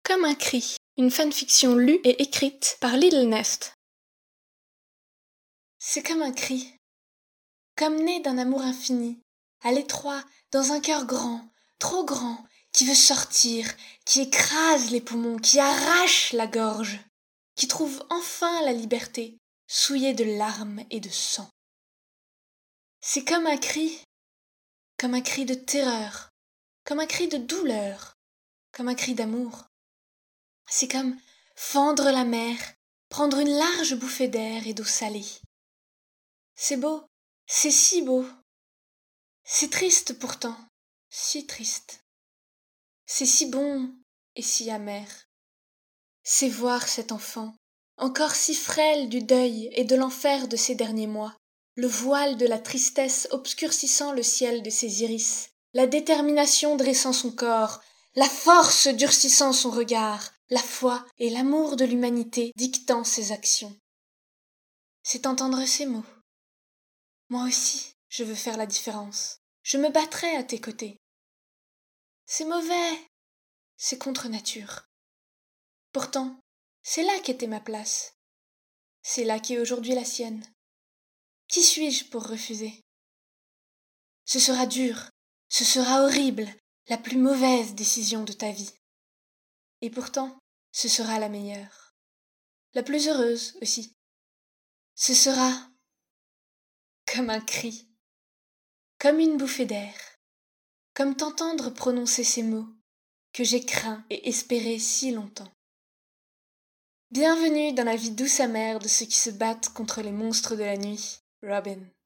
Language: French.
Comme un cri, une fanfiction lue et écrite par Little Nest. C'est comme un cri, comme né d'un amour infini, à l'étroit, dans un cœur grand, trop grand, qui veut sortir, qui écrase les poumons, qui arrache la gorge, qui trouve enfin la liberté, souillée de larmes et de sang. C'est comme un cri de terreur, comme un cri de douleur, comme un cri d'amour. C'est comme fendre la mer, prendre une large bouffée d'air et d'eau salée. C'est beau, c'est si beau. C'est triste pourtant, si triste. C'est si bon et si amer. C'est voir cet enfant, encore si frêle du deuil et de l'enfer de ces derniers mois, le voile de la tristesse obscurcissant le ciel de ses iris, la détermination dressant son corps, la force durcissant son regard, la foi et l'amour de l'humanité dictant ses actions. C'est entendre ces mots. Moi aussi, je veux faire la différence. Je me battrai à tes côtés. C'est mauvais, c'est contre nature. Pourtant, c'est là qu'était ma place. C'est là qu'est aujourd'hui la sienne. Qui suis-je pour refuser? Ce sera dur, ce sera horrible, la plus mauvaise décision de ta vie. Et pourtant, ce sera la meilleure. La plus heureuse aussi. Ce sera comme un cri, comme une bouffée d'air, comme t'entendre prononcer ces mots que j'ai craints et espérés si longtemps. Bienvenue dans la vie douce amère de ceux qui se battent contre les monstres de la nuit, Robin.